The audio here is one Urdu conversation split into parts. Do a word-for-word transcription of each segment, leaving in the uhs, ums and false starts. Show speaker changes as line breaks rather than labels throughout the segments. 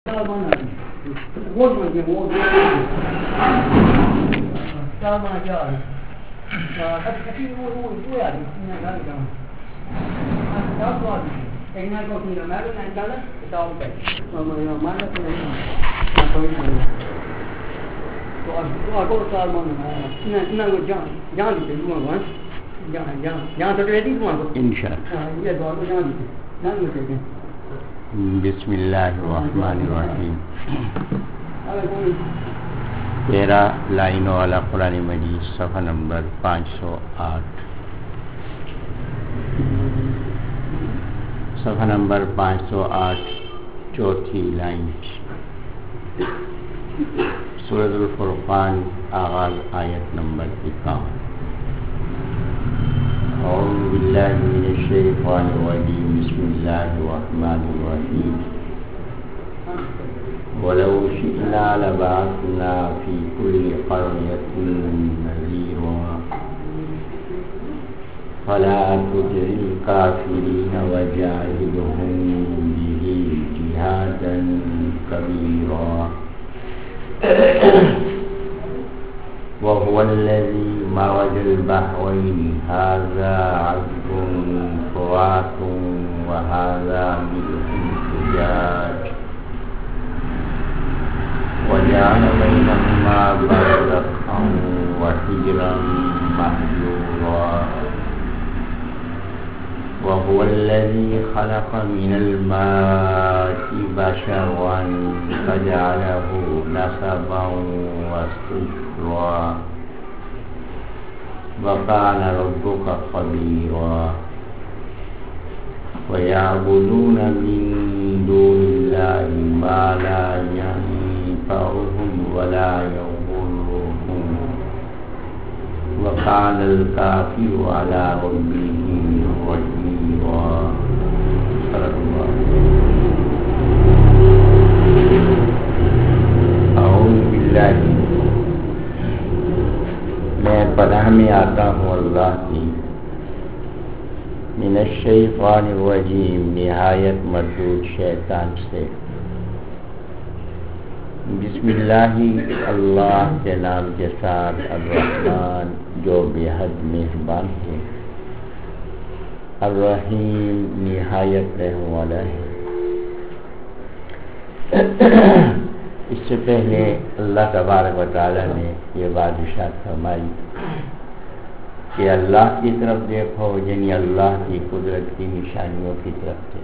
بسم اللہ الرحمن الرحیم. تیرہ لائنوں والا قرآن مجید صفحہ نمبر پانچ سو آٹھ. صفحہ نمبر پانچ سو آٹھ چوتھی لائن. سورۃ الفرقان آغاز آیت نمبر اکاون. اعوذ باللہ من الشیطان الرجیم. بسم اللہ الرحمن الرحیم. ولو شئنا لبعثنا فی کل قرية نذیرا فلا تطع الکافرین وجاہدہم بہ جہادا کبیرا. وهو الذي مرج البحرين هذا عذب فرات وهذا ملح أجاج وجعل بينهما برزخا وحجرا محجورا. وهو الذي خلق من الماء بشرا فجعله نسبا وسكرا وكان ربك خبيرا. ويعبدون من دون الله ما لا ينفعهم ولا يضرهم وكان الكافر على ربه ظهيرا. اعوذ باللہ، میں پناہ میں آتا ہوں اللہ کی، من الشیطان الرجیم، نہایت مردود شیطان سے. بسم اللہ، اللہ کے نام کے ساتھ، الرحمن جو بے حد مہربان ہے، الرحیم نہایت رحم والا ہے. اس سے پہلے اللہ تبارک و تعالی نے یہ بات ارشاد فرمائی کہ اللہ کی طرف دیکھو، یعنی اللہ کی قدرت کی نشانیوں کی طرف سے.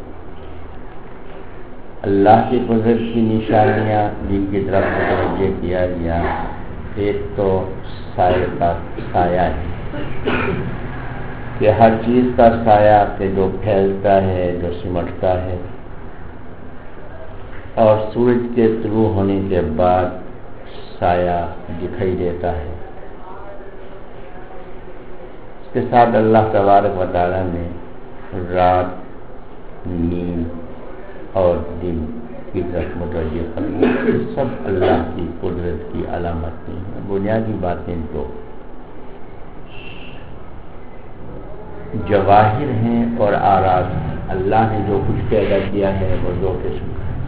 اللہ کی قدرت کی نشانیاں جن کی طرف متوجہ کیا گیا، ایک تو سایہ کا سایہ ہے کہ ہر چیز کا سایہ کہ جو پھیلتا ہے، جو سمٹتا ہے، اور سورج کے طلوع ہونے کے بعد سایہ دکھائی دیتا ہے. اس کے ساتھ اللہ تبارک و تعالیٰ نے رات، نیند اور دن کی طرف متوجہ کرنا، یہ سب اللہ کی قدرت کی علامتیں ہیں. بنیادی باتیں تو جواہر ہیں اور آراز ہیں. اللہ نے جو کچھ پیدا کیا ہے وہ دو قسم کا ہے،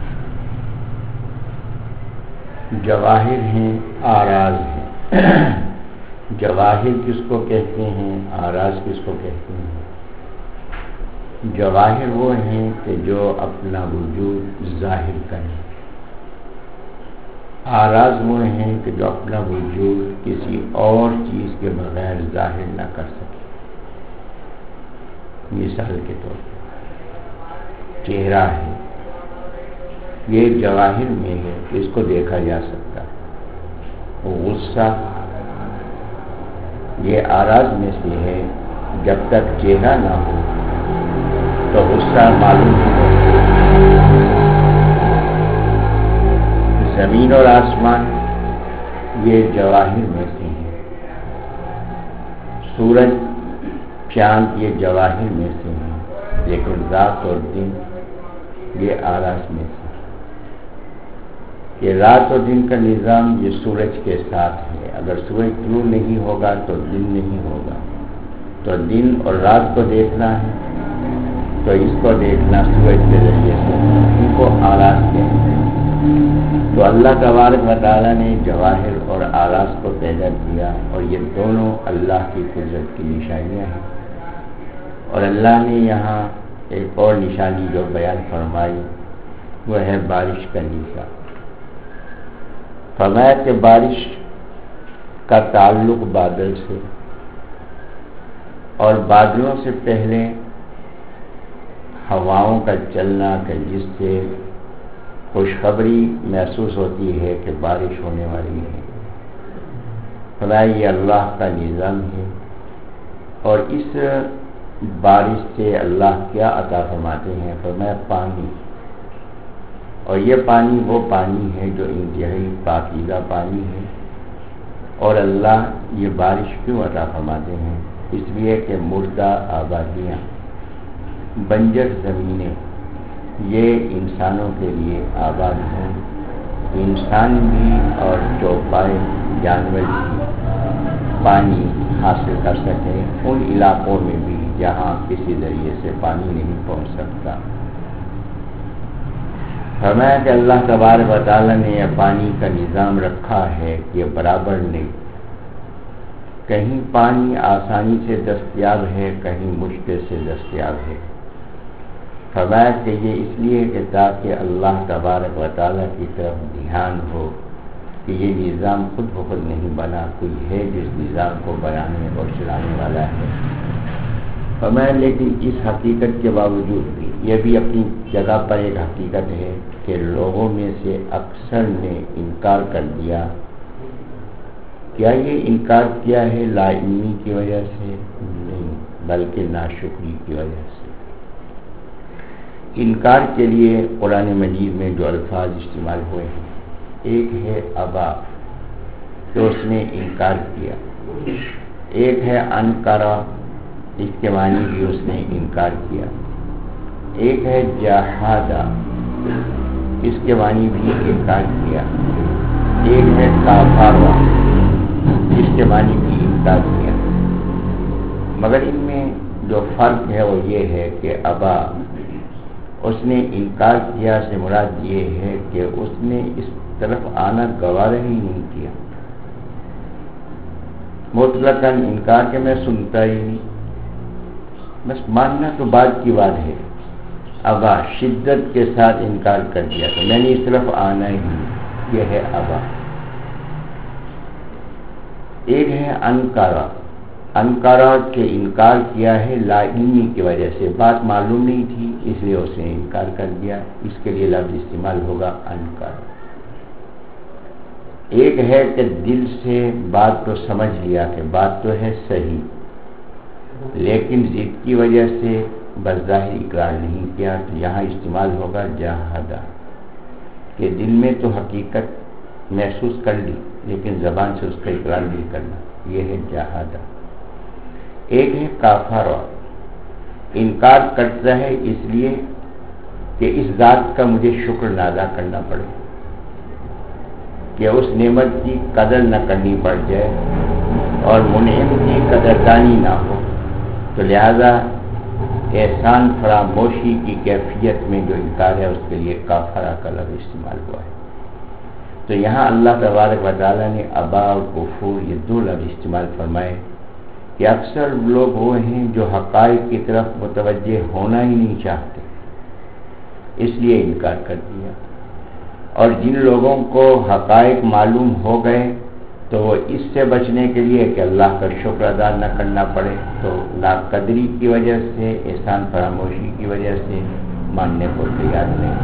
جواہر ہیں، آراز ہیں. جواہر کس کو کہتے ہیں، آراز کس کو کہتے ہیں؟ جواہر وہ ہیں کہ جو اپنا وجود ظاہر کریں، آراز وہ ہیں کہ جو اپنا وجود کسی اور چیز کے بغیر ظاہر نہ کر سکے. مثال کے طور پر چہرہ ہے، یہ ایک جواہر میں ہے، اس کو دیکھا جا سکتا ہے. غصہ یہ آراز میں سے ہے، جب تک چہرہ نہ ہو تو غصہ معلوم نہیں ہوتا. زمین اور آسمان یہ جواہر میں سے ہیں. سورج، چاند یہ جواہر میں سے ہیں، لیکن رات اور دن یہ آراز میں سے. یہ رات اور دن کا نظام یہ سورج کے ساتھ ہے. اگر سورج طلوع نہیں ہوگا تو دن نہیں ہوگا. تو دن اور رات کو دیکھنا ہے تو اس کو دیکھنا سورج کے ذریعے سے، ان کو آراز کہتے ہیں. اللہ تبارک و تعالیٰ نے جواہر اور آراز کو پیدا کیا، اور یہ دونوں اللہ کی قدرت کی نشانیاں ہیں۔ اور اللہ نے یہاں ایک اور نشانی جو بیان فرمائی وہ ہے بارش کا نظام۔ فرمایا کہ بارش کا تعلق بادل سے، اور بادلوں سے پہلے ہواؤں کا چلنا کہ جس سے خوشخبری محسوس ہوتی ہے کہ بارش ہونے والی ہے۔ فرمایا یہ اللہ کا نظام ہے، اور اس بارش سے اللہ کیا عطا فرماتے ہیں؟ فرمایا پانی، اور یہ پانی وہ پانی ہے جو انتہائی پاکیزہ پانی ہے۔ اور اللہ یہ بارش کیوں عطا فرماتے ہیں؟ اس لیے کہ مردہ آبادیاں، بنجر زمینیں یہ انسانوں کے لیے آباد ہوں، انسان بھی اور چوپائے جانور بھی پانی حاصل کر سکیں ان علاقوں میں بھی جہاں کسی ذریعے سے پانی نہیں پہنچ سکتا۔ فرمایا کہ اللہ تبارک و تعالیٰ نے یہ پانی کا نظام رکھا ہے کہ برابر نہیں، کہیں پانی آسانی سے دستیاب ہے، کہیں مشکل سے دستیاب ہے۔ فرمایا کہ یہ اس لیے کہ تاکہ اللہ تبارک و تعالیٰ کی طرف دھیان ہو کہ یہ نظام خود بخود نہیں بنا، کوئی ہے جس نظام کو بنانے اور چلانے والا ہے۔ فرمایا لیکن اس حقیقت کے باوجود بھی یہ بھی اپنی جگہ پر ایک حقیقت ہے کہ لوگوں میں سے اکثر نے انکار کر دیا۔ کیا یہ انکار کیا ہے لا علمی کی وجہ سے؟ نہیں، بلکہ ناشکری کی وجہ سے۔ انکار کے لیے قرآن مجید میں جو الفاظ استعمال ہوئے ہیں، ایک ہے ابا کہ اس نے انکار کیا، ایک ہے انکارا اس کے معنی بھی اس نے انکار کیا، ایک ہے جہادہ اس کے معنی بھی انکار کیا، ایک ہے کافارا اس کے معنی بھی انکار کیا۔ مگر ان میں جو فرق ہے وہ یہ ہے کہ ابا اس نے انکار کیا سے مراد یہ ہے کہ اس نے اس طرف آنا گوارا ہی نہیں کیا، مطلقاً انکار کہ میں سنتا ہی نہیں، بس ماننا تو بات کی بات ہے، ابا شدت کے ساتھ انکار کر دیا کہ میں نے اس طرف آنا ہی نہیں، یہ ہے ابا۔ ایک ہے انکارا، انکارا کے انکار کیا ہے لا علمی کی وجہ سے، بات معلوم نہیں تھی اس لیے اس نے انکار کر دیا، اس کے لیے لفظ استعمال ہوگا انکارا۔ ایک ہے کہ دل سے بات تو سمجھ لیا کہ بات تو ہے صحیح، لیکن ضد کی وجہ سے بظاہر اقرار نہیں کیا، تو یہاں استعمال ہوگا جہادہ کہ دل میں تو حقیقت محسوس کر لی لیکن زبان سے اس کا اقرار نہیں کرنا، یہ ہے جہادہ۔ ایک ہے کافارہ، انکار کرتا ہے اس لیے کہ اس ذات کا مجھے شکر نہ ادا کرنا پڑے، کہ اس نعمت کی قدر نہ کرنی پڑ جائے اور منعم کی قدردانی نہ ہو، تو لہذا احسان فراموشی کی کیفیت میں جو انکار ہے اس کے لیے کافرہ کا لفظ استعمال ہوا ہے۔ تو یہاں اللہ تبارک و تعالیٰ نے ابا اور کفور یہ دو لفظ استعمال فرمائے کہ اکثر لوگ وہ ہیں جو حقائق کی طرف متوجہ ہونا ہی نہیں چاہتے، اس لیے انکار کر دیا، اور جن لوگوں کو حقائق معلوم ہو گئے تو وہ اس سے بچنے کے لیے کہ اللہ کا شکر ادا نہ کرنا پڑے تو ناقدری کی وجہ سے، احسان فراموشی کی وجہ سے ماننے کو تیار نہیں۔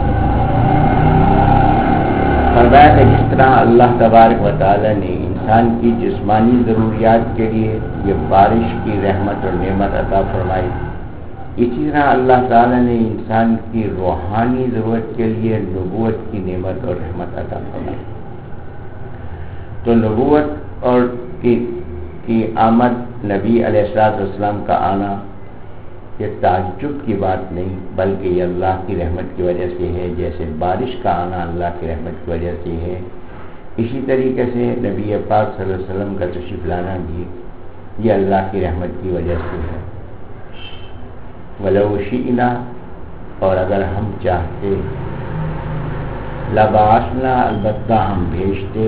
فرمایا کہ جس طرح اللہ تبارک و تعالی نے انسان کی جسمانی ضروریات کے لیے یہ بارش کی رحمت اور نعمت عطا فرمائی، اسی طرح اللہ تعالی نے انسان کی روحانی ضرورت کے لیے نبوت کی نعمت اور رحمت عطا فرمائی۔ تو نبوت اور کی, کی آمد، نبی علیہ الصلوۃ والسلام کا آنا یہ تعجب کی بات نہیں بلکہ یہ اللہ کی رحمت کی وجہ سے ہے، جیسے بارش کا آنا اللہ کی رحمت کی وجہ سے ہے، اسی طریقے سے نبی پاک صلی اللہ علیہ وسلم کا تشریف لانا بھی یہ اللہ کی رحمت کی وجہ سے ہے۔ وَلَوْ شِئْنَا، اور اگر ہم چاہتے لبعثنا البتہ ہم بھیجتے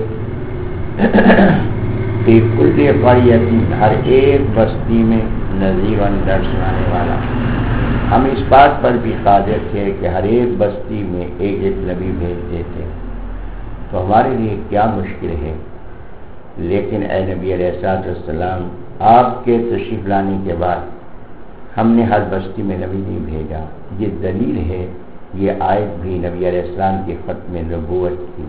فی کل قریۃ ہر ایک بستی میں نذیرا ڈر سنانے والا. ہم اس بات پر بھی قادر تھے کہ ہر ایک بستی میں ایک ایک نبی بھیج دیتے، تو ہمارے لیے کیا مشکل ہے. لیکن اے نبی علیہ الصلوۃ والسلام، آپ کے تشریف لانے کے بعد ہم نے ہر بستی میں نبی نہیں بھیجا. یہ دلیل ہے، یہ آیت بھی نبی علیہ السلام کی ختم نبوت کی،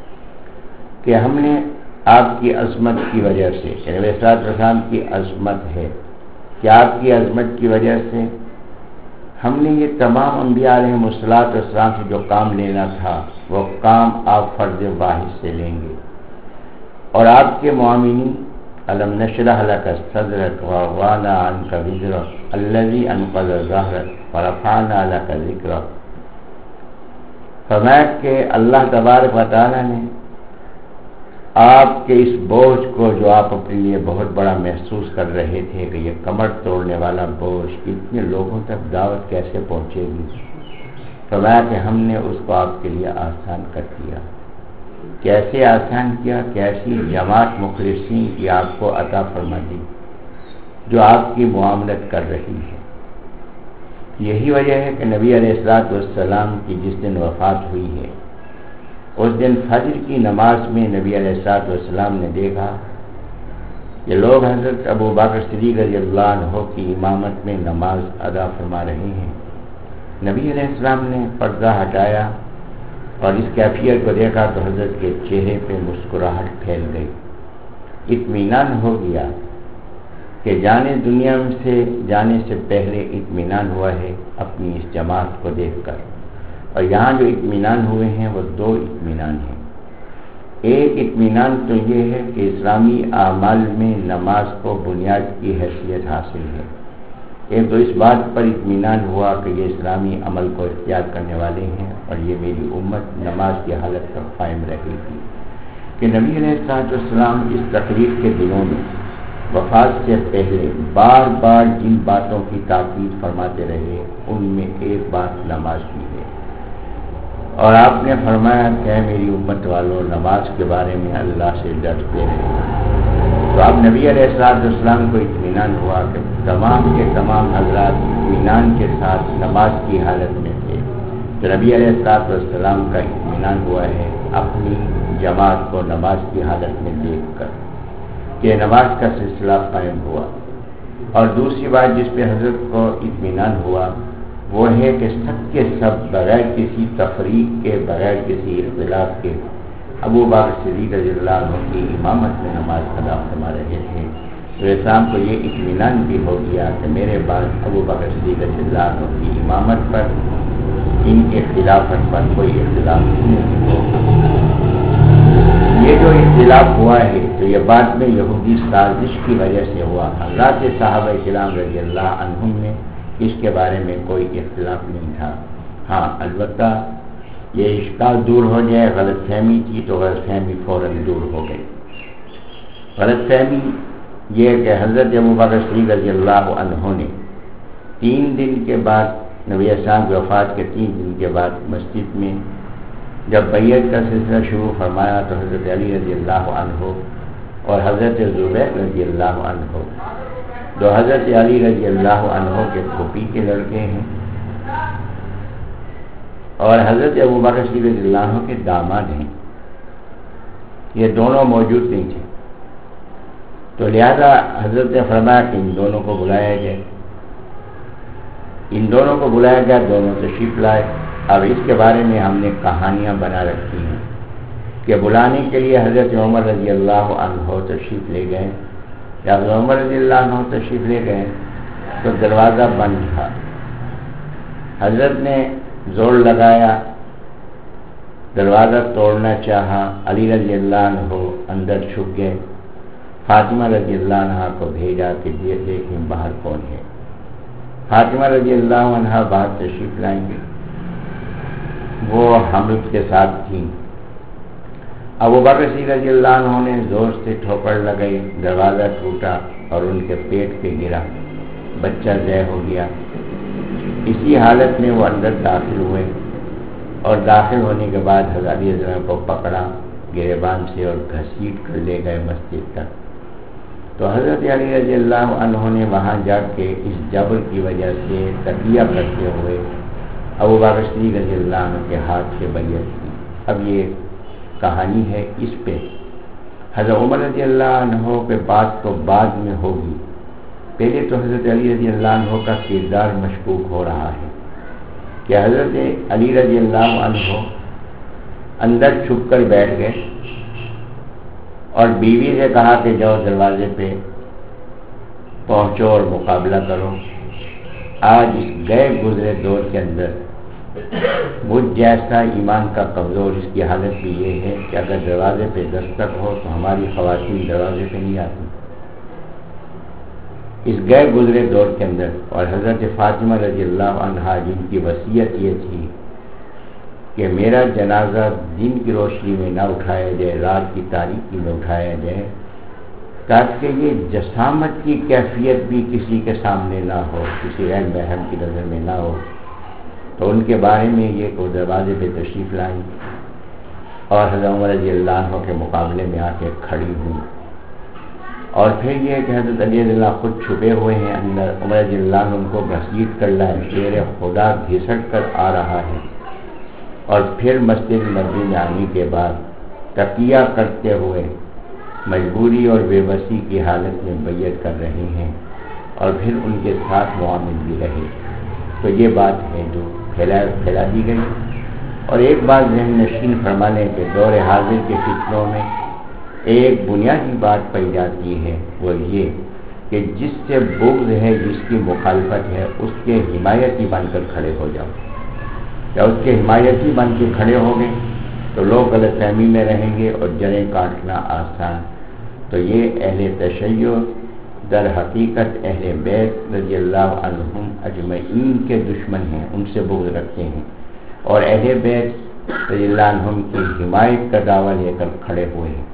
کہ ہم نے آپ کی عظمت کی وجہ سے، نبی علیہ السلام کی عظمت ہے کہ آپ کی عظمت کی وجہ سے ہم نے یہ تمام انبیاء علیہ السلام سے جو کام لینا تھا وہ کام آپ فرد واحد سے لیں گے. اور آپ کے معاملین الم نشرح لک صدرک ووضعنا عنک وزرک الذی انقض ظہرک ورفعنا لک ذکرک. فرمایا کہ اللہ تبارک و تعالیٰ نے آپ کے اس بوجھ کو جو آپ اپنے لیے بہت بڑا محسوس کر رہے تھے کہ یہ کمر توڑنے والا بوجھ اتنے لوگوں تک دعوت کیسے پہنچے گی، فرمایا کہ ہم نے اس کو آپ کے لیے آسان کر دیا. کیسے آسان کیا؟ کیسی جماعت مخلصین کی آپ کو عطا فرما دی جو آپ کی معاملت کر رہی ہے. یہی وجہ ہے کہ نبی علیہ الصلوۃ والسلام کی جس دن وفات ہوئی ہے اس دن فجر کی نماز میں نبی علیہ الصلوۃ والسلام نے دیکھا کہ لوگ حضرت ابو بکر صدیق رضی اللہ عنہ کی امامت میں نماز ادا فرما رہے ہیں. نبی علیہ السلام نے پردہ ہٹایا اور اس کیفیت کو دیکھا تو حضرت کے چہرے پہ مسکراہٹ پھیل گئی. اطمینان ہو گیا کہ جانے دنیا سے جانے سے پہلے اطمینان ہوا ہے اپنی اس جماعت کو دیکھ کر. اور یہاں جو اطمینان ہوئے ہیں وہ دو اطمینان ہیں. ایک اطمینان تو یہ ہے کہ اسلامی اعمال میں نماز کو بنیاد کی حیثیت حاصل ہے. ایک تو اس بات پر اطمینان ہوا کہ یہ اسلامی عمل کو اختیار کرنے والے ہیں اور یہ میری امت نماز کی حالت پر قائم رہے گی. کہ نبی علیہ السلام اس تقریر کے دنوں میں وفات سے پہلے بار بار جن باتوں کی تاکید فرماتے رہے ان میں ایک بات نماز کی ہے. اور آپ نے فرمایا کہ میری امت والوں نماز کے بارے میں اللہ سے ڈرتے رہے. تو اب نبی علیہ السلام کو اطمینان ہوا کہ تمام کے تمام حضرات اطمینان کے ساتھ نماز کی حالت میں تھے. تو نبی علیہ السلام کا اطمینان ہوا ہے اپنی جماعت کو نماز کی حالت میں دیکھ کر کہ نماز کا سلسلہ قائم ہوا. اور دوسری بات جس پہ حضرت کو اطمینان ہوا وہ ہے کہ سب کے سب بغیر کسی تفریق کے، بغیر کسی اختلاف کے ابو بکر صدیق رضی اللہ عنہ کی امامت میں نماز ادا فرما رہے تھے. تو اسلام کو یہ اطمینان بھی ہو گیا کہ میرے بعد ابو بکر صدیق رضی اللہ عنہ کی امامت پر، ان کے خلافت پر کوئی اختلاف نہیں ہوگا. یہ جو اختلاف ہوا ہے تو یہ بعد میں یہودی سازش کی وجہ سے ہوا. حضرات صحابہ کرام رضی اللہ عنہم میں اس کے بارے میں کوئی اختلاف نہیں تھا. ہاں البتہ یہ اشکال دور ہو جائے، غلط فہمی تھی تو غلط فہمی فوراً دور ہو گئی. غلط فہمی یہ کہ حضرت ابو بکر صدیق رضی اللہ عنہ نے تین دن کے بعد، نبی السلام کی وفات کے تین دن کے بعد مسجد میں جب بیعت کا سلسلہ شروع فرمایا تو حضرت علی رضی اللہ عنہ اور حضرت زبیر رضی اللہ عنہ، جو حضرت علی رضی اللہ عنہ کے پھوپھی کے لڑکے ہیں اور حضرت ابو بکر صدیق رضی اللہ عنہ کے داماد ہیں، یہ دونوں موجود نہیں تھے. تو لہذا حضرت نے فرمایا کہ ان دونوں کو بلایا جائے. ان دونوں کو بلایا گیا، دونوں تشریف لائے. اب اس کے بارے میں ہم نے کہانیاں بنا رکھی ہیں کہ بلانے کے لیے حضرت عمر رضی اللہ عنہ تشریف لے گئے. جب عمر رضی اللہ عنہ تشریف لے گئے تو دروازہ بند تھا. حضرت نے زور لگایا، دروازہ توڑنا چاہا. علی رضی اللہ عنہ اندر چھپ گئے. فاطمہ رضی اللہ عنہ کو بھیجا کہ دیکھیں باہر کون ہے. فاطمہ رضی اللہ عنہ باہر تشریف لائیں گے، وہ حمد کے ساتھ تھیں. ابو بکر صدیق رضی اللہ عنہ نے زور سے ٹھوکر لگائی، دروازہ ٹوٹا اور ان کے پیٹ پہ گرا، بچہ ذبح ہو گیا. اسی حالت میں وہ اندر داخل ہوئے. اور داخل ہونے کے بعد حضرت علی رضی اللہ عنہ کو پکڑا گریبان سے اور گھسیٹ کر لے گئے مسجد تک. تو حضرت علی رضی اللہ عنہ نے وہاں جا کے اس جبر کی وجہ سے تقیہ کرتے ہوئے ابو بکر صدیق رضی اللہ عنہ کے ہاتھ سے بیعت کی. اب یہ کہانی ہے اس پہ. حضرت عمر رضی اللہ عنہ پہ بات تو بعد میں ہوگی، پہلے تو حضرت علی رضی اللہ عنہ کا کردار مشکوک ہو رہا ہے کہ حضرت علی رضی اللہ عنہ اندر چھپ کر بیٹھ گئے اور بیوی سے کہا کہ جاؤ دروازے پہ پہنچو اور مقابلہ کرو. آج اس گئے گزرے دور کے اندر مجھ جیسا ایمان کا کمزور اس کی حالت بھی یہ ہے کہ اگر دروازے پہ دستک ہو تو ہماری خواتین دروازے پہ نہیں آتی. اس گئے گزرے دور کے اندر اور حضرت فاطمہ رضی اللہ عنہا جن کی وصیت یہ تھی کہ میرا جنازہ دن کی روشنی میں نہ اٹھایا جائے، رات کی تاریکی میں اٹھایا جائے تاکہ یہ جسامت کی کیفیت بھی کسی کے سامنے نہ ہو، کسی غیر محرم کی نظر میں نہ ہو. تو ان کے بارے میں یہ کہ دروازے پہ تشریف لائیں اور حضرت عمر رضی اللہ عنہ کے مقابلے میں آ کے کھڑی ہوئی. اور پھر یہ کہ حضرت علی رضی اللہ خود چھپے ہوئے ہیں اندر، عمر رضی اللہ عنہ ان کو گھسیٹ کر لائے، شیر خدا گھسٹ کر آ رہا ہے. اور پھر مسجد نبوی میں آنے کے بعد تقیہ کرتے ہوئے مجبوری اور بے بسی کی حالت میں بیعت کر رہے ہیں اور پھر ان کے ساتھ معامل بھی رہے. تو یہ بات ہے جو پھیلا پھیلا دی گئی. اور ایک بات ذہن نشین فرما لیں کہ دور حاضر کے فتنوں میں ایک بنیادی بات پائی جاتی ہے، وہ یہ کہ جس سے بغض ہے، جس کی مخالفت ہے، اس کے حمایتی بن کر کھڑے ہو جاؤ. یا اس کے حمایتی بن کے کھڑے ہو گئے تو لوگ غلط فہمی میں رہیں گے اور جڑیں کاٹنا آسان. تو یہ اہل تشیع در حقیقت اہل بیت رضی اللہ عنہم اجمعین کے دشمن ہیں، ان سے بغض رکھتے ہیں اور اہل بیت رضی اللہ عنہم کی حمایت کا دعویٰ لے کر کھڑے ہوئے ہیں.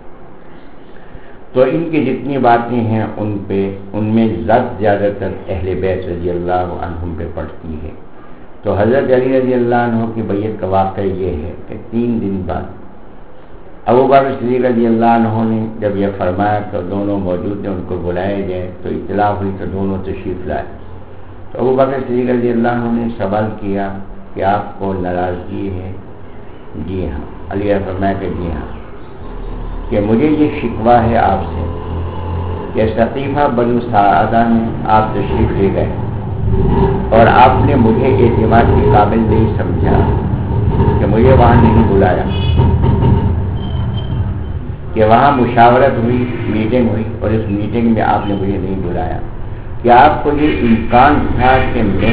تو ان کی جتنی باتیں ہیں ان پہ ان میں زیادہ تر اہل بیت رضی اللہ عنہم پہ پڑتی ہے. تو حضرت علی رضی اللہ عنہ کی بیعت کا واقعہ یہ ہے کہ تین دن بعد ابو بکر صدیق رضی اللہ عنہ نے جب یہ فرمایا تو دونوں موجود تھے، ان کو بلایا جائے تو اطلاع ہوئی تو دونوں تشریف لائے. تو ابو بکر صدیق رضی اللہ عنہ نے سوال کیا کہ آپ کو ناراضگی ہے؟ جی ہاں. علی نے فرمایا کہ جی ہاں، کہ مجھے یہ شکوہ ہے آپ سے کہ ثقیفہ بنو ساعدہ میں آپ تشریف لے گئے اور آپ نے مجھے اعتماد کے قابل نہیں سمجھا کہ مجھے وہاں نہیں بلایا، کہ وہاں مشاورت ہوئی، میٹنگ ہوئی اور اس میٹنگ میں آپ نے مجھے نہیں بلایا. کیا آپ کو یہ امکان تھا کہ میں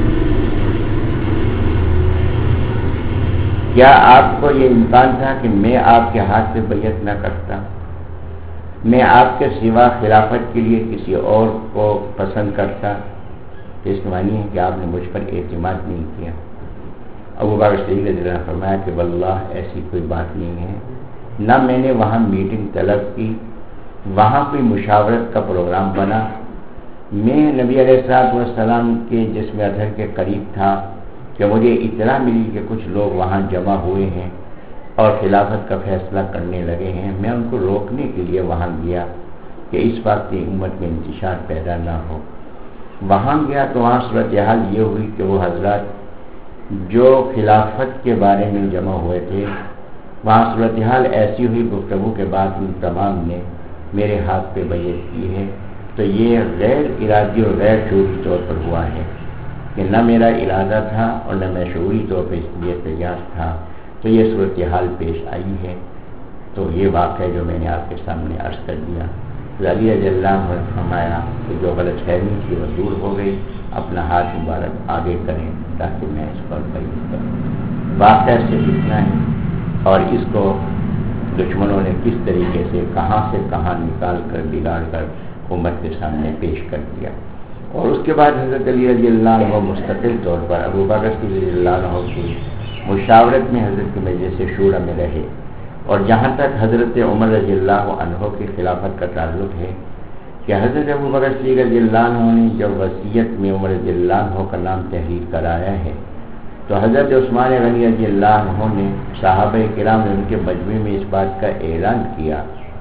کیا آپ کو یہ امکان تھا کہ میں آپ کے ہاتھ سے بیعت نہ کرتا؟ میں آپ کے سوا خلافت کے لیے کسی اور کو پسند کرتا؟ اس معنی ہے کہ آپ نے مجھ پر اعتماد نہیں کیا. ابو بکر صدیق رضی اللہ عنہ نے فرمایا کہ واللہ ایسی کوئی بات نہیں ہے، نہ میں نے وہاں میٹنگ طلب کی، وہاں کوئی مشاورت کا پروگرام بنا. میں نبی علیہ الصلوۃ والسلام کے جسم اطہر کے قریب تھا کہ مجھے اطلاع ملی کہ کچھ لوگ وہاں جمع ہوئے ہیں اور خلافت کا فیصلہ کرنے لگے ہیں. میں ان کو روکنے کے لیے وہاں گیا کہ اس بات کی امت میں انتشار پیدا نہ ہو. وہاں گیا تو وہاں صورتحال یہ ہوئی کہ وہ حضرات جو خلافت کے بارے میں جمع ہوئے تھے، وہاں صورتحال ایسی ہوئی گفتگو کے بعد ان تمام نے میرے ہاتھ پہ بیعت کی ہے. تو یہ غیر ارادی اور غیر شعوری طور پر ہوا ہے کہ نہ میرا ارادہ تھا اور نہ میں شعوری طور پہ اس لیے تیار تھا. تو یہ صورتحال پیش آئی ہے. تو یہ واقعہ جو میں نے آپ کے سامنے عرض کر دیا. علی رضی اللہ عنہ نے فرمایا کہ جو غلط فہمی تھی وہ دور ہو گئی، اپنا ہاتھ مبارک آگے کریں تاکہ میں اس پر بیعت کروں. واقعہ صرف اتنا ہے اور اس کو دشمنوں نے کس طریقے سے کہاں سے کہاں نکال کر بگاڑ کر امت کے سامنے پیش کر دیا. اور اس کے بعد حضرت علی رضی اللہ عنہ مستقل طور پر ابو بکر رضی اللہ عنہ کی مشاورت میں حضرت کے مجلس شورا میں رہے. اور جہاں تک حضرت عمر رضی اللہ عنہ کی خلافت کا تعلق ہے کہ حضرت ابو بکر رضی اللہ عنہ نے جب وصیت میں عمر رضی اللہ عنہ کا نام تحریر کرایا ہے تو حضرت عثمان غنی رضی اللہ عنہ نے صحابہ کرام نے ان کے مجمع میں اس بات کا اعلان کیا،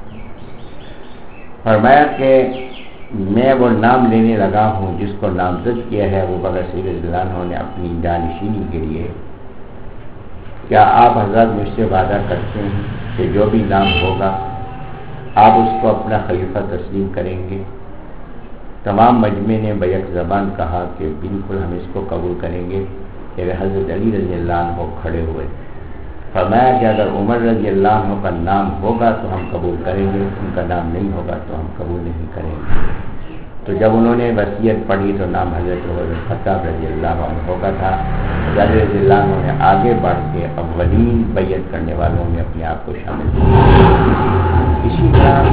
فرمایا کہ میں وہ نام لینے لگا ہوں جس کو نامزد کیا ہے ابو بکر صدیق رضی اللہ عنہ نے اپنی جانشینی کے لیے، کیا آپ حضرات مجھ سے وعدہ کرتے ہیں کہ جو بھی نام ہوگا آپ اس کو اپنا خلیفہ تسلیم کریں گے؟ تمام مجمع نے بیک زبان کہا کہ بالکل ہم اس کو قبول کریں گے۔ کہ حضرت علی رضی اللہ عنہ کھڑے ہوئے، فرمایا کہ اگر عمر رضی اللہ عنہ کا نام ہوگا تو ہم قبول کریں گے، ان کا نام نہیں ہوگا تو ہم قبول نہیں کریں گے۔ تو جب انہوں نے وصیت پڑھی تو نام حضرت عمر بن خطاب رضی اللہ عنہ کا تھا۔ حضرت رضی اللہ عنہ نے آگے بڑھ کے اولین بیعت کرنے والوں میں اپنے آپ کو شامل کیا۔ اسی طرح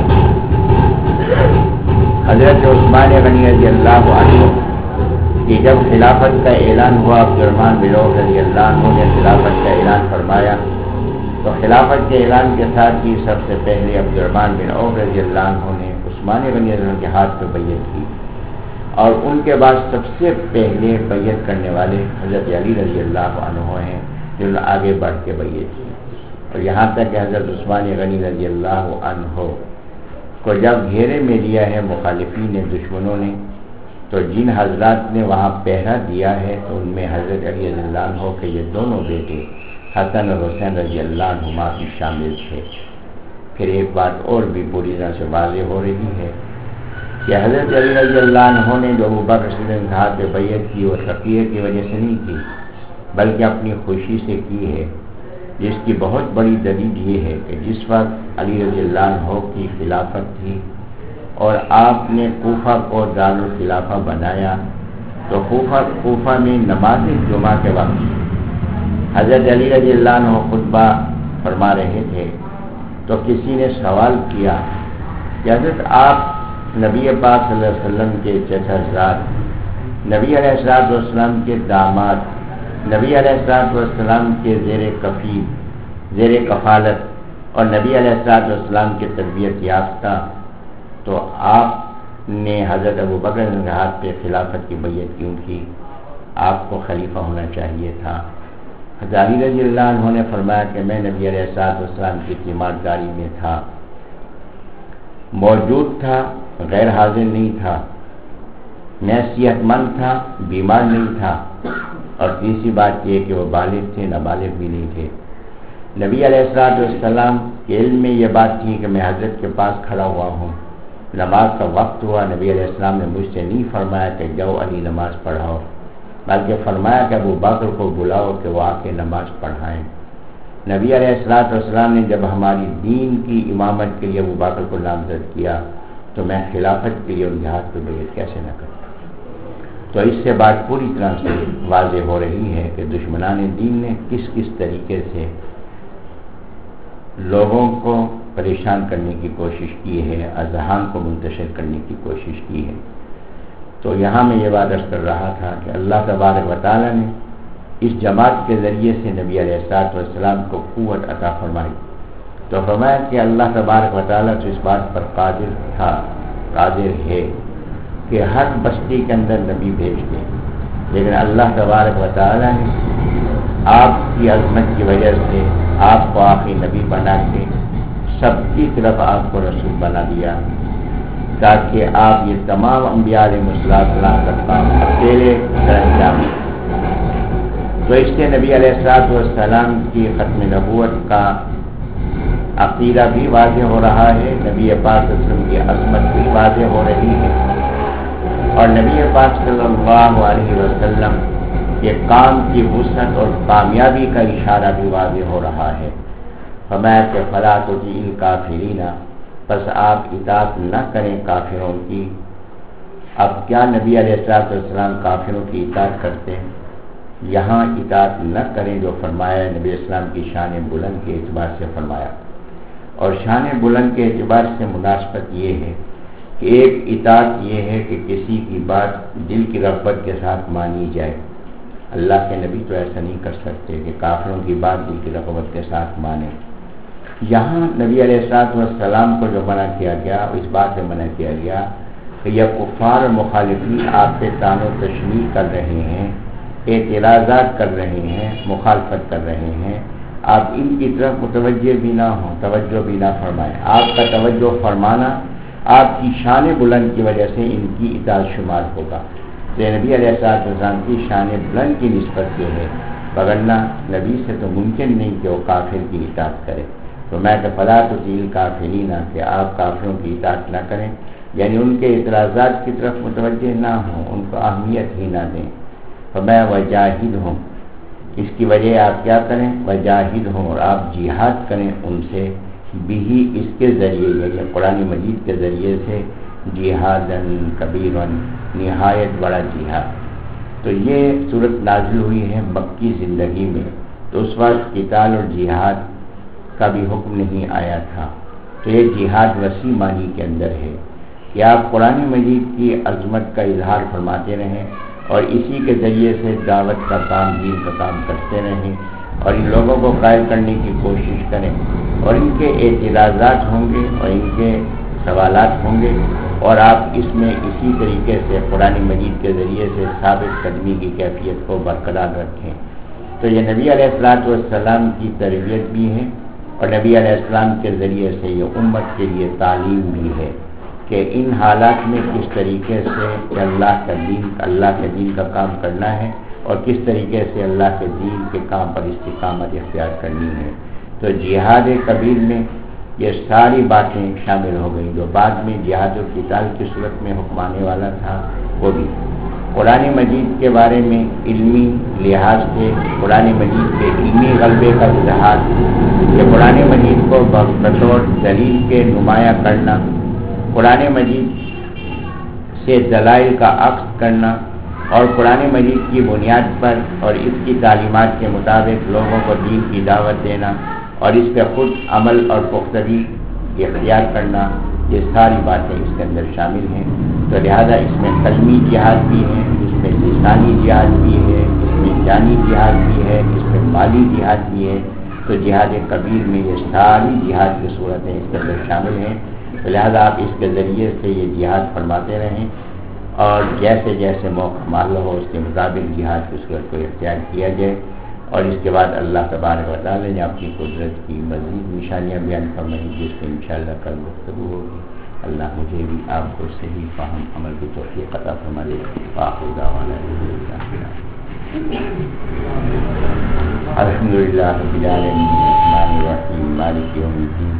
حضرت عثمان غنی رضی اللہ عنہ کہ جب خلافت کا اعلان ہوا، عبد الرحمن بن عوف رضی اللہ عنہ نے خلافت کا اعلان فرمایا، تو خلافت کے اعلان کے ساتھ ہی سب سے پہلے عبد الرحمن بن عوف رضی اللہ عنہ نے عثمان غنی رضی اللہ عنہ کے ہاتھ پہ بیعت کی، اور ان کے بعد سب سے پہلے بیعت کرنے والے حضرت علی رضی اللہ عنہ ہیں، جنہوں نے آگے بڑھ کے بیعت کی۔ اور یہاں تک کہ حضرت عثمان غنی رضی اللہ عنہ کو جب گھیرے میں لیا ہے مخالفین نے، دشمنوں نے، تو جن حضرات نے وہاں پہرا دیا ہے تو ان میں حضرت علی رضی اللہ عنہ کے یہ دونوں بیٹے حسن اور حسین رضی اللہ عنہما بھی شامل تھے۔ پھر ایک بات اور بھی پوری طرح سے واضح ہو رہی ہے کہ حضرت علی رضی اللہ عنہ نے جو ابو بکر صدیق کے ہاتھ پہ بیعت کی وہ شقیہ کی وجہ سے نہیں کی، بلکہ اپنی خوشی سے کی ہے، جس کی بہت بڑی دلیل یہ ہے کہ جس وقت علی رضی اللہ عنہ کی خلافت تھی اور آپ نے کوفہ کو دارالخلافہ بنایا، تو کوفہ کوفہ میں نماز جمعہ کے وقت حضرت علی رضی اللہ عنہ خطبہ فرما رہے تھے، تو کسی نے سوال کیا کہ حضرت آپ نبی پاک صلی اللہ علیہ وسلم کے چچا زاد، نبی علیہ الصلوۃ والسلام کے داماد، نبی علیہ الصلوۃ والسلام کے زیر کفیل زیر کفالت اور نبی علیہ الصلوۃ والسلام کے تربیت یافتہ، تو آپ نے حضرت ابو بکر کے ہاتھ پہ خلافت کی بیعت کیوں کی؟ آپ کو خلیفہ ہونا چاہیے تھا۔ حضرت علی رضی اللہ عنہ نے فرمایا کہ میں نبی علیہ الصلوۃ والسلام کی تیمارداری میں تھا، موجود تھا، غیر حاضر نہیں تھا، میں صحت مند تھا، بیمار نہیں تھا، اور تیسری بات یہ کہ وہ بالغ تھے، نابالغ بھی نہیں تھے۔ نبی علیہ الصلوۃ والسلام کے علم میں یہ بات تھی کہ میں حضرت کے پاس کھڑا ہوا ہوں، نماز کا وقت ہوا، نبی علیہ السلام نے مجھ سے نہیں فرمایا کہ جاؤ علی نماز پڑھاؤ، بلکہ فرمایا کہ ابو بکر کو بلاؤ کہ وہ آ کے نماز پڑھائیں۔ نبی علیہ الصلوۃ والسلام نے جب ہماری دین کی امامت کے لیے ابو بکر کو نامزد کیا تو میں خلافت کے لیے ان کے ہاتھ پہ بیعت کیسے نہ کرتا؟ تو اس سے بات پوری طرح سے واضح ہو رہی ہے کہ دشمنان دین نے کس کس طریقے سے لوگوں کو پریشان کرنے کی کوشش کی ہے، اذہان کو منتشر کرنے کی کوشش کی ہے۔ تو یہاں میں یہ بات عرض کر رہا تھا کہ اللہ تبارک و تعالیٰ نے اس جماعت کے ذریعے سے نبی علیہ الصلوۃ والسلام کو قوت عطا فرمائی، تو فرمایا کہ اللہ تبارک و تعالیٰ تو اس بات پر قادر تھا، قادر ہے کہ ہر بستی کے اندر نبی بھیج دیں، لیکن اللہ تبارک و تعالیٰ نے آپ کی عظمت کی وجہ سے آپ کو آخری نبی بنا کے سب کی طرف آپ کو رسول بنا دیا، تاکہ آپ یہ تمام انبیاء علیہ السلام کا کام اکیلے سر انجام دیں۔ تو اس سے نبی علیہ الصلوۃ والسلام کی ختم نبوت کا عقیدہ بھی واضح ہو رہا ہے، نبی پاک صلی اللہ علیہ وسلم کی عظمت بھی واضح ہو رہی ہے، اور نبی پاک صلی اللہ علیہ وسلم کے کام کی وسعت اور کامیابی کا اشارہ بھی واضح ہو رہا ہے۔ فرمایا کہ فلا تطیع الکافرین، پس آپ اطاعت نہ کریں کافروں کی۔ اب کیا نبی علیہ الصلوۃ والسلام کافروں کی اطاعت کرتے ہیں؟ یہاں اطاعت نہ کریں جو فرمایا نبی اسلام کی شان بلند کے اعتبار سے فرمایا، اور شان بلند کے اعتبار سے مناسبت یہ ہے کہ ایک اطاعت یہ ہے کہ کسی کی بات دل کی رغبت کے ساتھ مانی جائے، اللہ کے نبی تو ایسا نہیں کر سکتے کہ کافروں کی بات دل کی رغبت کے ساتھ مانیں۔ یہاں نبی علیہ الصلوۃ والسلام کو جو منع کیا گیا اس بات سے منع کیا گیا کہ یہ کفار مخالفین آپ پہ طعن و تشنیع کر رہے ہیں اعتراضات کر رہے ہیں، مخالفت کر رہے ہیں، آپ ان کی طرف متوجہ بھی نہ ہوں، توجہ بھی نہ فرمائیں۔ آپ کا توجہ فرمانا آپ کی شان بلند کی وجہ سے ان کی اطاعت شمار ہوگا۔ تو نبی علیہ السلام کی شان بلند کی نسبت سے ہے، وگرنہ نبی سے تو ممکن نہیں کہ وہ کافر کی اطاعت کرے۔ تو میں کہ فلا تطیع الکافرین، کہ آپ کافروں کی اطاعت نہ کریں، یعنی ان کے اعتراضات کی طرف متوجہ نہ ہوں، ان کو اہمیت ہی نہ دیں۔ تو میں وجاہد ہوں، اس کی وجہ آپ کیا کریں؟ وجاہد ہوں، اور آپ جہاد کریں ان سے، بھی اس کے ذریعے، یعنی قرآن مجید کے ذریعے سے، جہادن کبیرن، نہایت بڑا جہاد۔ تو یہ صورت نازل ہوئی ہے مکی زندگی میں، تو اس وقت قتال اور جہاد کا بھی حکم نہیں آیا تھا۔ تو یہ جہاد وسیع معنی کے اندر ہے کہ آپ قرآن مجید کی عظمت کا اظہار فرماتے رہیں اور اسی کے ذریعے سے دعوت کا کام، دین کا کام کرتے رہیں، اور ان لوگوں کو قائل کرنے کی کوشش کریں، اور ان کے اعتراضات ہوں گے اور ان کے سوالات ہوں گے، اور آپ اس میں اسی طریقے سے قرآن مجید کے ذریعے سے ثابت قدمی کی کیفیت کو برقرار رکھیں۔ تو یہ نبی علیہ الصلوۃ والسلام کی تربیت بھی ہے، اور نبی علیہ السلام کے ذریعے سے یہ امت کے لیے تعلیم بھی ہے کہ ان حالات میں کس طریقے سے کہ اللہ کا دین اللہ کے دین کا کام کرنا ہے، اور کس طریقے سے اللہ کے دین کے کام پر استقامت اختیار کرنی ہے۔ تو جہاد کبیر میں یہ ساری باتیں شامل ہو گئیں، جو بعد میں جہاد و قتال کی صورت میں حکم آنے والا تھا، وہ بھی قرآن مجید کے بارے میں علمی لحاظ سے قرآن مجید کے علمی غلبے کا اظہار، کہ قرآن مجید کو بطور دلیل کے نمایاں کرنا، قرآن مجید سے دلائل کا عکس کرنا، اور قرآن مجید کی بنیاد پر اور اس کی تعلیمات کے مطابق لوگوں کو دین کی دعوت دینا، اور اس پہ خود عمل اور پختگی اختیار کرنا، یہ ساری باتیں اس کے اندر شامل ہیں۔ تو لہذا اس میں قلمی جہاد بھی ہے، اس میں لسانی جہاد بھی ہے، اس میں جانی جہاد بھی ہے، اس میں مالی جہاد بھی ہے۔ تو جہاد کبیر میں یہ ساری جہاد کی صورتیں اس کے اندر شامل ہیں۔ تو لہذا آپ اس کے ذریعے سے یہ جہاد فرماتے رہیں، اور جیسے جیسے موقع معلوم ہو اس کے مطابق جہاد کی صورت کو اختیار کیا جائے۔ اور اس کے بعد اللہ تبارک و تعالی نے اپنی قدرت کی مزید نشانیاں بیان فرمائی، جس پہ انشاءاللہ کل گفتگو ہوگی۔ اللہ مجھے بھی آپ کو صحیح فہم عمل کی توفیق عطا فرما دے۔ وآخر دعوانا الحمدللہ رب العالمین الرحمن الرحیم مالک یوم الدین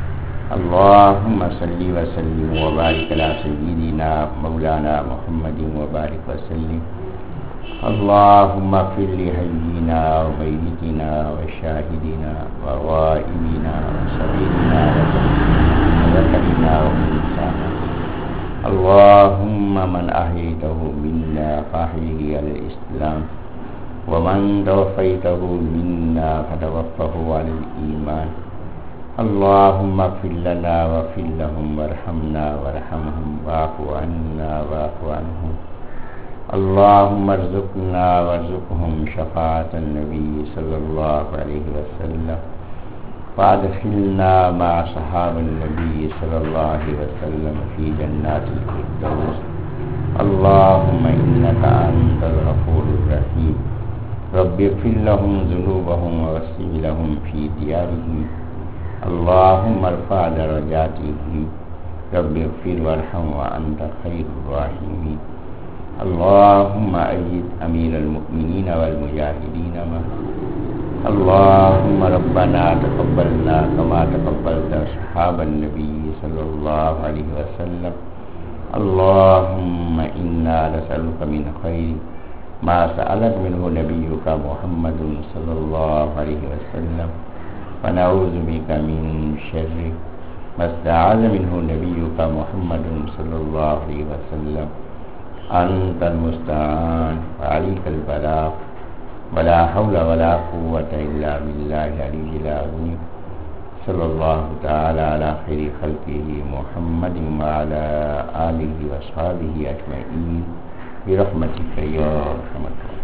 اللہم صلی وسلم وبارک علی سیدنا مولانا محمد وبارک وسلم اللہم اغفر لحینا ومیتنا وشاہدنا وغائبنا وصغیرنا وذکرنا وانثانا اللہم من احییتہ منا فاحیہ علی الاسلام ومن توفیتہ منا فتوفہ علی الایمان اللہم اغفر لنا واغفر لهم وارحمنا وارحمهم واعف عنا واعف عنهم اللہم ارزقنا وارزقهم شفاعة النبی صلی اللہ علیہ وسلم وادخلنا مع صحاب النبی صلی اللہ علیہ وسلم فی جنات الفردوس اللہم انک انت الغفور الرحیم رب اغفر لهم ذنوبهم ووسع لهم في دیارهم اللہم ارفع درجاتهم رب اغفر وارحم وانت خیر الراحمین اللہم اید امیر المؤمنین والمجاہدین معه اللہم ربنا تقبلنا كما تقبلت اصحاب النبی صلی اللہ علیہ وسلم اللہم انا نسألك من خیر ما سألك منه نبيك محمد صلى الله عليه وسلم ونعوذ بك من شر ما استعاذ منه نبيك محمد صلى الله عليه وسلم أنت المستعان وعليك البلاغ ولا حول ولا قوة إلا بالله العلي العظيم صلى الله تعالى على خير خلقه محمد وعلى آله وأصحابه أجمعين برحمتك يا أرحم الراحمين.